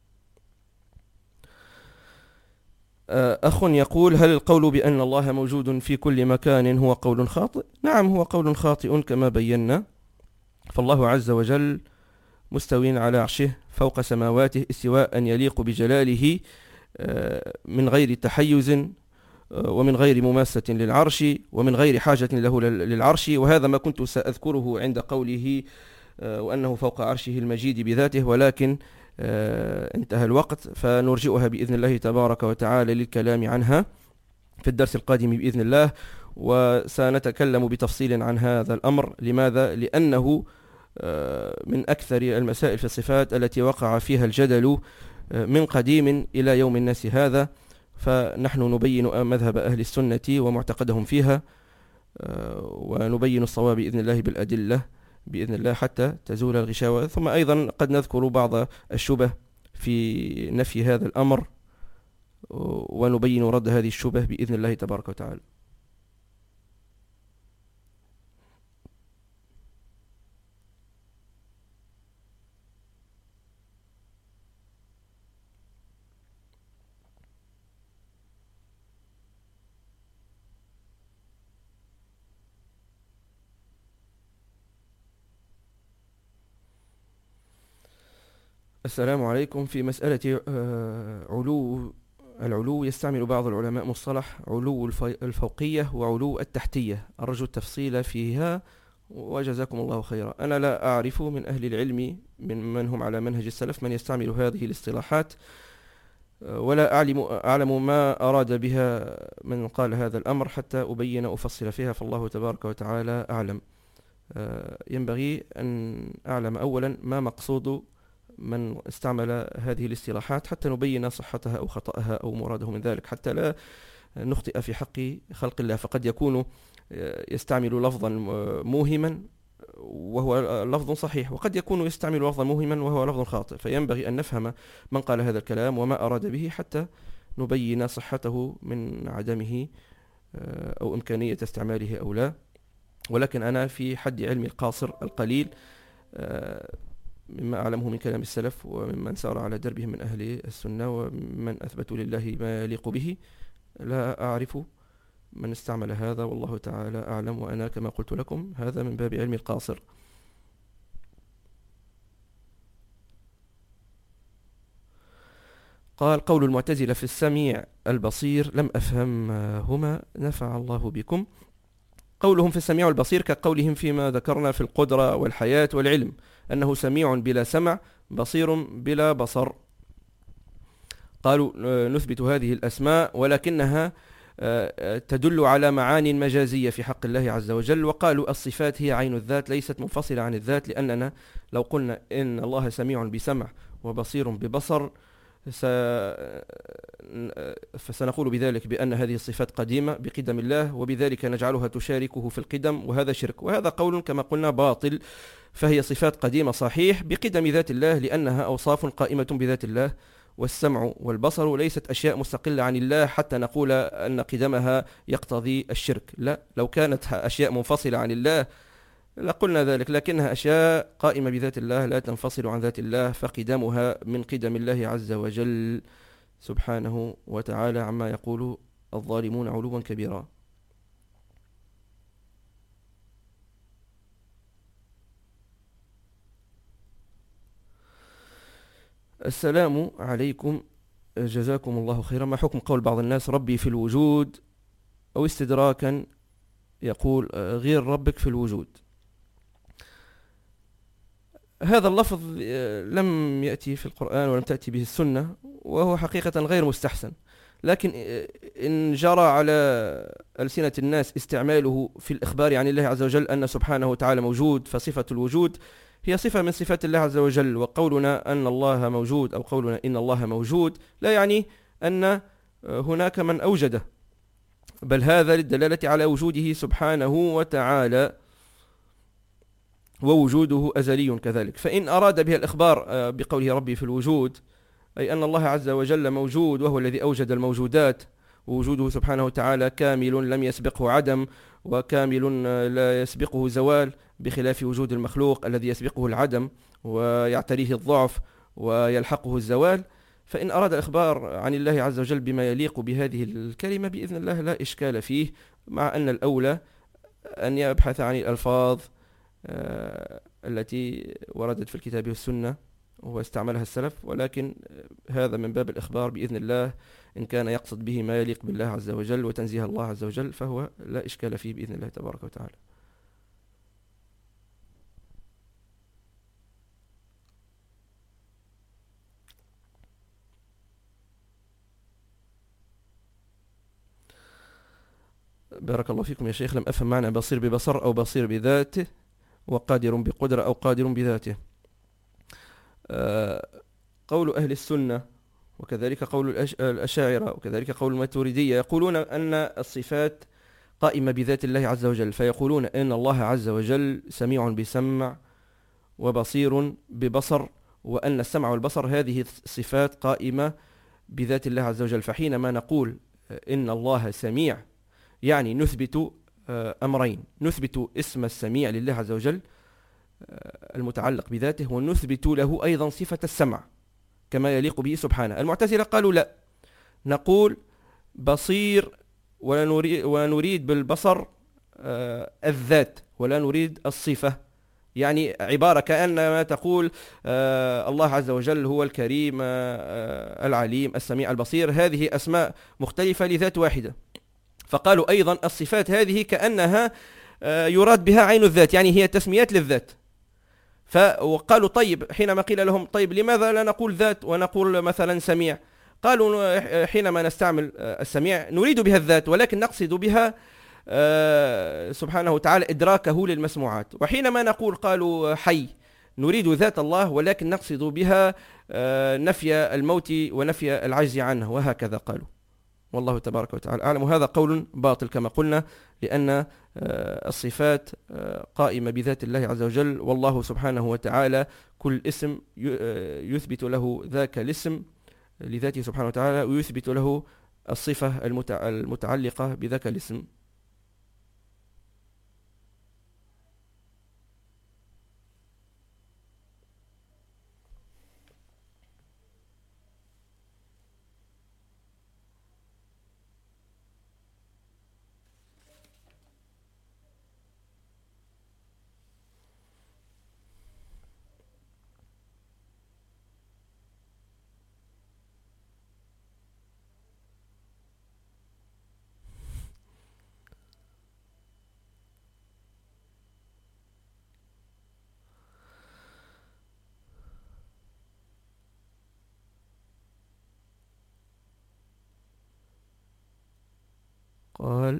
أخ يقول: هل القول بأن الله موجود في كل مكان هو قول خاطئ؟ نعم، هو قول خاطئ كما بينا. فالله عز وجل مستوٍ على عرشه فوق سماواته استواء يليق بجلاله من غير تحيز ومن غير مماسة للعرش ومن غير حاجة له للعرش. وهذا ما كنت سأذكره عند قوله وأنه فوق عرشه المجيد بذاته، ولكن انتهى الوقت، فنرجئها بإذن الله تبارك وتعالى للكلام عنها في الدرس القادم بإذن الله. وسنتكلم بتفصيل عن هذا الأمر. لماذا؟ لأنه من أكثر المسائل في الصفات التي وقع فيها الجدل من قديم إلى يوم الناس هذا، فنحن نبين مذهب أهل السنة ومعتقدهم فيها، ونبين الصواب بإذن الله بالأدلة بإذن الله حتى تزول الغشاوة. ثم أيضا قد نذكر بعض الشبه في نفي هذا الأمر، ونبين رد هذه الشبه بإذن الله تبارك وتعالى. السلام عليكم. في مسألة العلو يستعمل بعض العلماء مصطلح علو الفوقية وعلو التحتية، أرجو التفصيل فيها وجزاكم الله خيرا. أنا لا أعرف من أهل العلم من هم على منهج السلف من يستعمل هذه الاصطلاحات، ولا أعلم ما أراد بها من قال هذا الأمر حتى أبين أفصل فيها، فالله تبارك وتعالى أعلم. ينبغي أن أعلم أولا ما مقصود من استعمل هذه الاصطلاحات حتى نبين صحتها أو خطأها أو مراده من ذلك، حتى لا نخطئ في حق خلق الله. فقد يكون يستعمل لفظا موهما وهو لفظ صحيح، وقد يكون يستعمل لفظا موهما وهو لفظ خاطئ، فينبغي أن نفهم من قال هذا الكلام وما أراد به حتى نبين صحته من عدمه أو إمكانية استعماله أو لا. ولكن أنا في حد علمي القاصر القليل مما أعلمه من كلام السلف وممن سار على دربهم من أهل السنة ومن أثبتوا لله ما يليق به، لا أعرف من استعمل هذا، والله تعالى أعلم. وأنا كما قلت لكم هذا من باب علم القاصر. قال: قول المعتزلة في السميع البصير لم أفهم هما، نفع الله بكم. قولهم في السميع والبصير كقولهم فيما ذكرنا في القدرة والحياة والعلم، أنه سميع بلا سمع، بصير بلا بصر. قالوا نثبت هذه الأسماء ولكنها تدل على معان مجازية في حق الله عز وجل. وقالوا الصفات هي عين الذات، ليست منفصلة عن الذات، لأننا لو قلنا إن الله سميع بسمع وبصير ببصر فسنقول بذلك بأن هذه الصفات قديمة بقدم الله، وبذلك نجعلها تشاركه في القدم، وهذا شرك، وهذا قول كما قلنا باطل. فهي صفات قديمة صحيح بقدم ذات الله، لأنها أوصاف قائمة بذات الله. والسمع والبصر ليست أشياء مستقلة عن الله حتى نقول أن قدمها يقتضي الشرك، لا، لو كانت أشياء منفصلة عن الله لقلنا ذلك، لكنها أشياء قائمة بذات الله لا تنفصل عن ذات الله، فقدمها من قدم الله عز وجل سبحانه وتعالى عما يقول الظالمون علوا كبيرا. السلام عليكم، جزاكم الله خيرا. ما حكم قول بعض الناس ربي في الوجود، أو استدراكا يقول غير ربك في الوجود؟ هذا اللفظ لم يأتي في القرآن ولم تأتي به السنة، وهو حقيقة غير مستحسن، لكن إن جرى على ألسنة الناس استعماله في الإخبار عن الله عز وجل أن سبحانه وتعالى موجود، فصفة الوجود هي صفة من صفات الله عز وجل، وقولنا أن الله موجود أو قولنا إن الله موجود لا يعني أن هناك من أوجده، بل هذا للدلالة على وجوده سبحانه وتعالى، ووجوده أزلي كذلك. فإن أراد بها الإخبار بقوله ربي في الوجود، أي أن الله عز وجل موجود وهو الذي أوجد الموجودات، ووجوده سبحانه وتعالى كامل لم يسبقه عدم، وكامل لا يسبقه زوال، بخلاف وجود المخلوق الذي يسبقه العدم ويعتريه الضعف ويلحقه الزوال. فإن أراد الإخبار عن الله عز وجل بما يليق بهذه الكلمة بإذن الله لا إشكال فيه، مع أن الأولى أن يبحث عن الألفاظ التي وردت في الكتاب والسنة واستعملها السلف، ولكن هذا من باب الإخبار بإذن الله، إن كان يقصد به ما يليق بالله عز وجل وتنزيه الله عز وجل فهو لا إشكال فيه بإذن الله تبارك وتعالى. بارك الله فيكم يا شيخ، لم أفهم معنى بصير ببصر أو بصير بذاته، وقادر بقدرة أو قادر بذاته. قول أهل السنة وكذلك قول الأشاعرة وكذلك قول الماتريدية يقولون أن الصفات قائمة بذات الله عز وجل، فيقولون إن الله عز وجل سميع بسمع وبصير ببصر، وأن السمع والبصر هذه الصفات قائمة بذات الله عز وجل. فحينما نقول إن الله سميع يعني نثبت أمرين: نثبت اسم السميع لله عز وجل المتعلق بذاته، ونثبت له أيضا صفة السمع كما يليق به سبحانه. المعتزلة قالوا لا، نقول بصير ونريد بالبصر الذات ولا نريد الصفة، يعني عبارة كأنما تقول الله عز وجل هو الكريم العليم السميع البصير، هذه أسماء مختلفة لذات واحدة. فقالوا أيضا الصفات هذه كأنها يراد بها عين الذات، يعني هي تسميات للذات. وقالوا طيب، حينما قيل لهم طيب لماذا لا نقول ذات ونقول مثلا سميع، قالوا حينما نستعمل السميع نريد بها الذات، ولكن نقصد بها سبحانه وتعالى إدراكه للمسموعات. وحينما نقول قالوا حي نريد ذات الله، ولكن نقصد بها نفي الموت ونفي العجز عنه، وهكذا قالوا. والله تبارك وتعالى أعلم. وهذا قول باطل كما قلنا، لأن الصفات قائمة بذات الله عز وجل، والله سبحانه وتعالى كل اسم يثبت له ذاك الاسم لذاته سبحانه وتعالى، ويثبت له الصفة المتعلقة بذاك الاسم. قال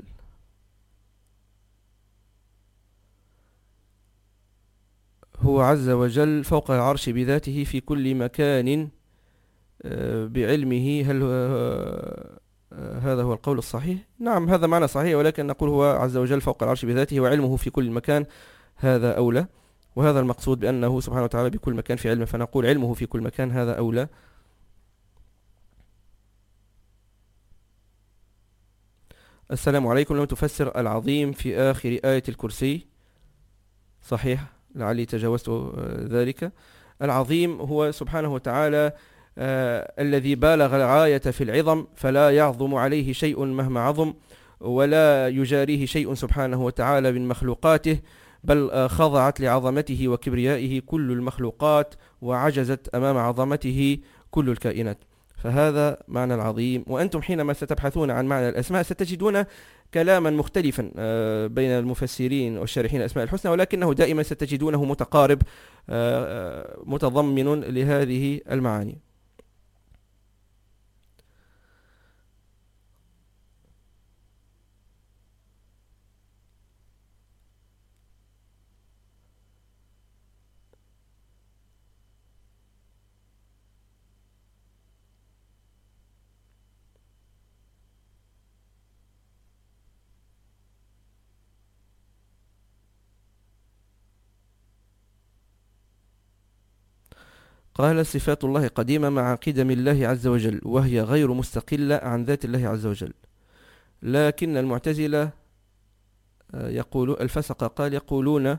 هو عز وجل فوق العرش بذاته في كل مكان بعلمه. هل هذا هو القول الصحيح؟ نعم، هذا معنى صحيح، ولكن نقول هو عز وجل فوق العرش بذاته وعلمه في كل مكان، هذا أولى. وهذا المقصود بأنه سبحانه وتعالى بكل مكان في علمه، فنقول علمه في كل مكان، هذا أولى. السلام عليكم. لم تفسر العظيم في آخر آية الكرسي. صحيح، لعلي تجاوزت ذلك. العظيم هو سبحانه وتعالى الذي بالغ الغاية في العظم، فلا يعظم عليه شيء مهما عظم، ولا يجاريه شيء سبحانه وتعالى من مخلوقاته، بل خضعت لعظمته وكبريائه كل المخلوقات، وعجزت أمام عظمته كل الكائنات. فهذا معنى العظيم. وأنتم حينما ستبحثون عن معنى الأسماء ستجدون كلاما مختلفا بين المفسرين والشارحين الأسماء الحسنى، ولكنه دائما ستجدونه متقارب متضمن لهذه المعاني. قال صفات الله قديمة مع قدم الله عز وجل، وهي غير مستقلة عن ذات الله عز وجل. لكن المعتزلة يقول الفسقة قال يقولون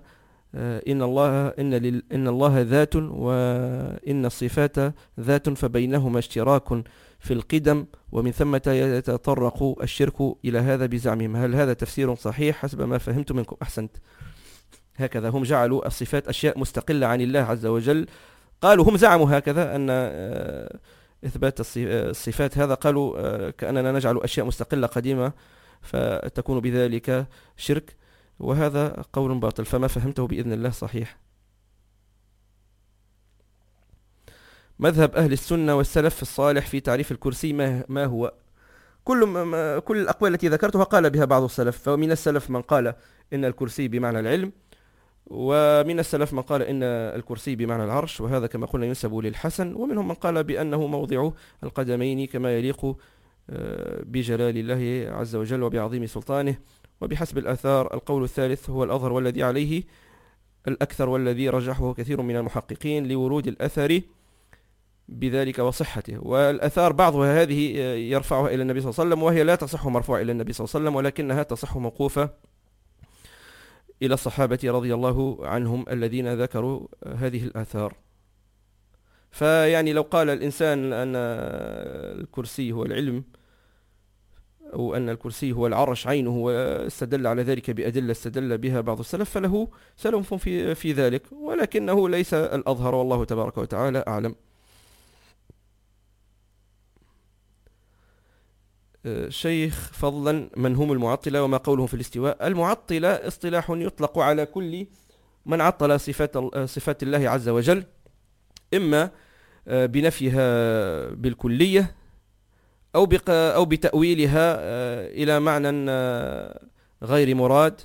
إن الله ذات وإن الصفات ذات، فبينهما اشتراك في القدم، ومن ثم يتطرق الشرك إلى هذا بزعمهم. هل هذا تفسير صحيح حسب ما فهمت منكم؟ أحسنت. هكذا هم جعلوا الصفات أشياء مستقلة عن الله عز وجل. قالوا هم زعموا هكذا أن إثبات الصفات هذا، قالوا كأننا نجعل أشياء مستقلة قديمة فتكون بذلك شرك، وهذا قول باطل. فما فهمته بإذن الله صحيح. مذهب أهل السنة والسلف الصالح في تعريف الكرسي ما هو؟ كل الأقوال التي ذكرتها قال بها بعض السلف. فمن السلف من قال إن الكرسي بمعنى العلم، ومن السلف من قال إن الكرسي بمعنى العرش، وهذا كما قلنا ينسب للحسن. ومنهم من قال بأنه موضع القدمين كما يليق بجلال الله عز وجل وبعظيم سلطانه. وبحسب الآثار القول الثالث هو الأظهر والذي عليه الأكثر، والذي رجحه كثير من المحققين لورود الأثر بذلك وصحته. والأثار بعضها هذه يرفعها إلى النبي صلى الله عليه وسلم، وهي لا تصح مرفوعة إلى النبي صلى الله عليه وسلم، ولكنها تصح موقوفة إلى الصحابة رضي الله عنهم الذين ذكروا هذه الآثار. فيعني لو قال الإنسان أن الكرسي هو العلم، أو أن الكرسي هو العرش عينه، واستدل على ذلك بأدلة استدل بها بعض السلف، فله سلف في ذلك، ولكنه ليس الأظهر، والله تبارك وتعالى أعلم. شيخ فضلا، من هم المعطلة وما قولهم في الاستواء؟ المعطلة اصطلاح يطلق على كل من عطل صفات الله عز وجل، إما بنفيها بالكلية أو بتأويلها إلى معنى غير مراد،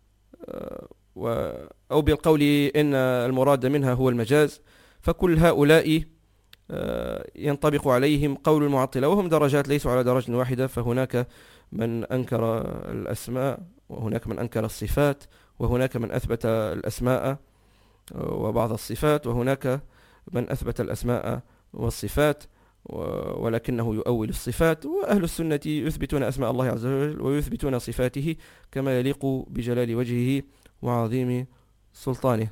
أو بالقول إن المراد منها هو المجاز. فكل هؤلاء ينطبق عليهم قول المعطلة، وهم درجات ليسوا على درجة واحدة. فهناك من أنكر الأسماء، وهناك من أنكر الصفات، وهناك من أثبت الأسماء وبعض الصفات، وهناك من أثبت الأسماء والصفات ولكنه يؤول الصفات. وأهل السنة يثبتون أسماء الله عز وجل ويثبتون صفاته كما يليق بجلال وجهه وعظيم سلطانه.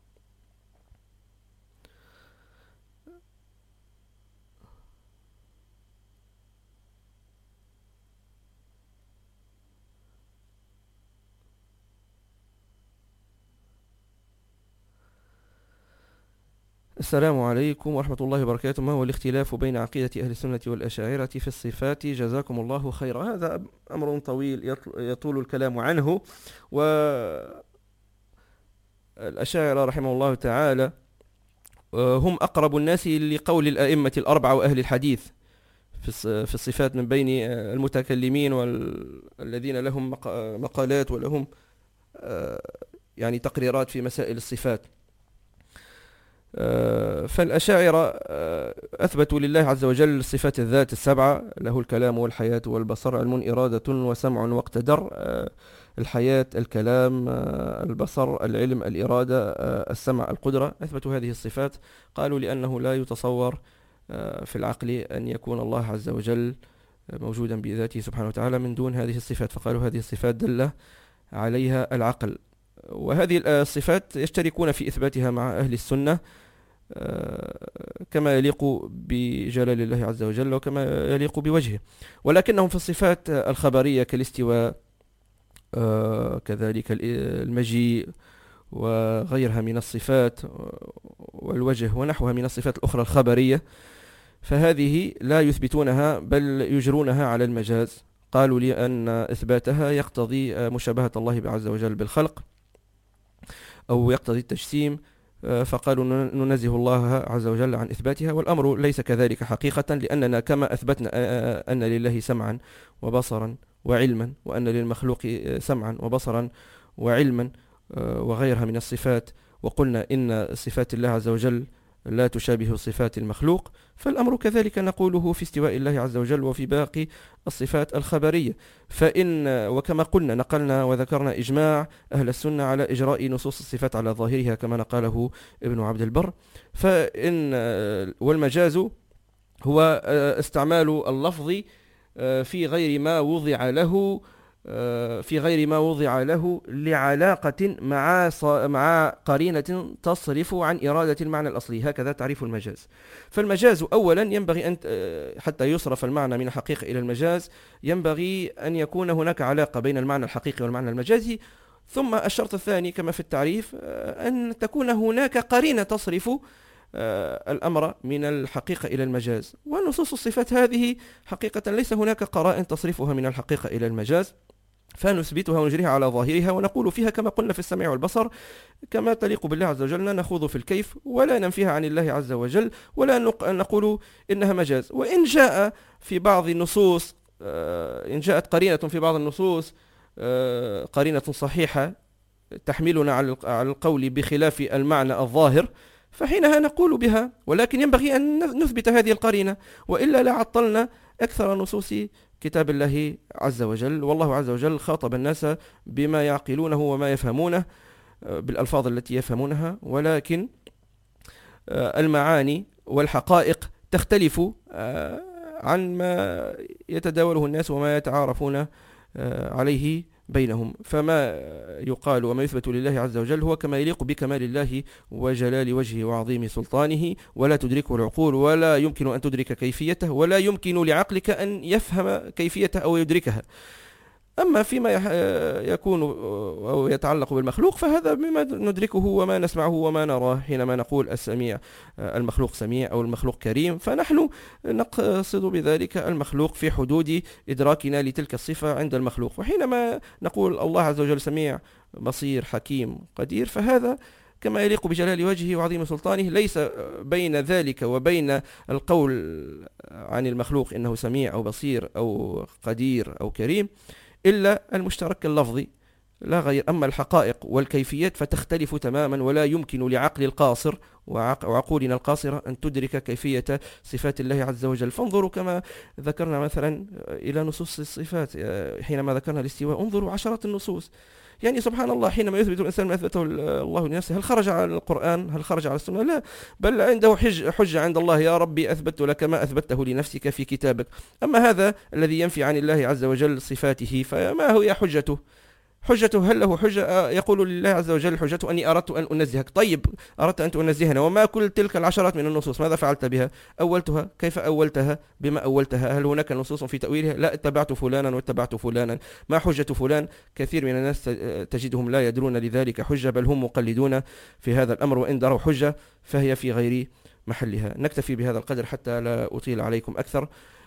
السلام عليكم ورحمة الله وبركاته. ما هو الاختلاف بين عقيدة أهل السنة والأشاعرة في الصفات؟ جزاكم الله خيرا. هذا أمر طويل يطول الكلام عنه. والأشاعرة رحمه الله تعالى هم أقرب الناس لقول الأئمة الأربعة وأهل الحديث، في الصفات من بين المتكلمين والذين لهم مقالات ولهم يعني تقريرات في مسائل الصفات. فالأشاعرة أثبتوا لله عز وجل صفات الذات السبعة: له الكلام والحياة والبصر، علم إرادة وسمع واقتدر. الحياة، الكلام، البصر، العلم، الإرادة، السمع، القدرة. أثبتوا هذه الصفات، قالوا لأنه لا يتصور في العقل أن يكون الله عز وجل موجودا بذاته سبحانه وتعالى من دون هذه الصفات، فقالوا هذه الصفات دل عليها العقل. وهذه الصفات يشتركون في إثباتها مع أهل السنة كما يليق بجلال الله عز وجل وكما يليق بوجهه. ولكنهم في الصفات الخبرية كالاستواء، كذلك المجيء وغيرها من الصفات والوجه ونحوها من الصفات الأخرى الخبرية، فهذه لا يثبتونها بل يجرونها على المجاز. قالوا لي أن إثباتها يقتضي مشابهة الله عز وجل بالخلق أو يقتضي التجسيم، فقالوا ننزه الله عز وجل عن إثباتها، والأمر ليس كذلك حقيقة، لأننا كما أثبتنا أن لله سمعا وبصرا وعلما، وأن للمخلوق سمعا وبصرا وعلما وغيرها من الصفات، وقلنا إن صفات الله عز وجل لا تشابه صفات المخلوق، فالأمر كذلك نقوله في استواء الله عز وجل وفي باقي الصفات الخبرية. وكما قلنا نقلنا وذكرنا إجماع أهل السنة على إجراء نصوص الصفات على ظاهرها كما نقاله ابن عبد البر. والمجاز هو استعمال اللفظ في غير ما وضع له لعلاقة مع قرينة تصرف عن إرادة المعنى الأصلي، هكذا تعريف المجاز. فالمجاز أولا ينبغي أن حتى يصرف المعنى من الحقيقة إلى المجاز ينبغي أن يكون هناك علاقة بين المعنى الحقيقي والمعنى المجازي. ثم الشرط الثاني كما في التعريف أن تكون هناك قرينة تصرف الأمر من الحقيقة إلى المجاز. ونصوص الصفات هذه حقيقة ليس هناك قرائن تصرفها من الحقيقة إلى المجاز، فنثبتها ونجريها على ظاهرها ونقول فيها كما قلنا في السمع والبصر كما تليق بالله عز وجل، نخوض في الكيف ولا ننفيها عن الله عز وجل ولا نقول إنها مجاز. وإن جاء في بعض النصوص إن جاءت قرينة في بعض النصوص قرينة صحيحة تحملنا على القول بخلاف المعنى الظاهر، فحينها نقول بها، ولكن ينبغي أن نثبت هذه القرينة، وإلا لعطلنا أكثر نصوص كتاب الله عز وجل. والله عز وجل خاطب الناس بما يعقلونه وما يفهمونه بالألفاظ التي يفهمونها، ولكن المعاني والحقائق تختلف عن ما يتداوله الناس وما يتعارفون عليه بينهم. فما يقال وما يثبت لله عز وجل هو كما يليق بكمال الله وجلال وجهه وعظيم سلطانه، ولا تدركه العقول ولا يمكن أن تدرك كيفيته ولا يمكن لعقلك أن يفهم كيفيته أو يدركها. أما فيما يكون أو يتعلق بالمخلوق فهذا بما ندركه وما نسمعه وما نراه حينما نقول السميع المخلوق سميع أو المخلوق كريم، فنحن نقصد بذلك المخلوق في حدود إدراكنا لتلك الصفة عند المخلوق. وحينما نقول الله عز وجل سميع بصير حكيم قدير فهذا كما يليق بجلال وجهه وعظيم سلطانه، ليس بين ذلك وبين القول عن المخلوق إنه سميع أو بصير أو قدير أو كريم إلا المشترك اللفظي لا غير. أما الحقائق والكيفيات فتختلف تماما، ولا يمكن لعقل القاصر وعقولنا القاصرة أن تدرك كيفية صفات الله عز وجل. فانظروا كما ذكرنا مثلا إلى نصوص الصفات، حينما ذكرنا الاستواء انظروا عشرات النصوص. يعني سبحان الله حينما يثبت الإنسان ما أثبته الله لنفسه، هل خرج على القرآن؟ هل خرج على السنة؟ لا، بل عنده حجة عند الله: يا ربي أثبت لك ما أثبته لنفسك في كتابك. أما هذا الذي ينفي عن الله عز وجل صفاته فما هي حجته؟ هل له حجة؟ يقول لله عز وجل حجته أني أردت أن أنزهك. طيب أردت أن تنزهنا، وما كل تلك العشرات من النصوص ماذا فعلت بها؟ أولتها، كيف أولتها؟ بما أولتها؟ هل هناك نصوص في تأويلها؟ لا، اتبعت فلانا واتبعت فلانا. ما حجة فلان؟ كثير من الناس تجدهم لا يدرون لذلك حجة، بل هم مقلدون في هذا الأمر، وإن دروا حجة فهي في غير محلها. نكتفي بهذا القدر حتى لا أطيل عليكم أكثر.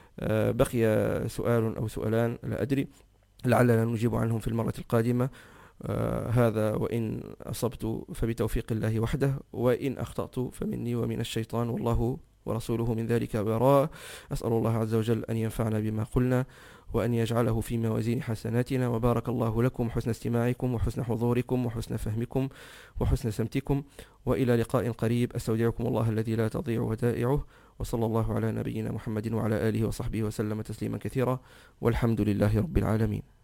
بقي سؤال أو سؤالان لا أدري، لعلنا نجيب عنهم في المرة القادمة. هذا وإن أصبت فبتوفيق الله وحده، وإن أخطأت فمني ومن الشيطان، والله ورسوله من ذلك براء. أسأل الله عز وجل أن ينفعنا بما قلنا وأن يجعله في موازين حسناتنا. وبارك الله لكم حسن استماعكم وحسن حضوركم وحسن فهمكم وحسن سمتكم، وإلى لقاء قريب. أستودعكم الله الذي لا تضيع ودائعه، وصلى الله على نبينا محمد وعلى آله وصحبه وسلم تسليما كثيرا، والحمد لله رب العالمين.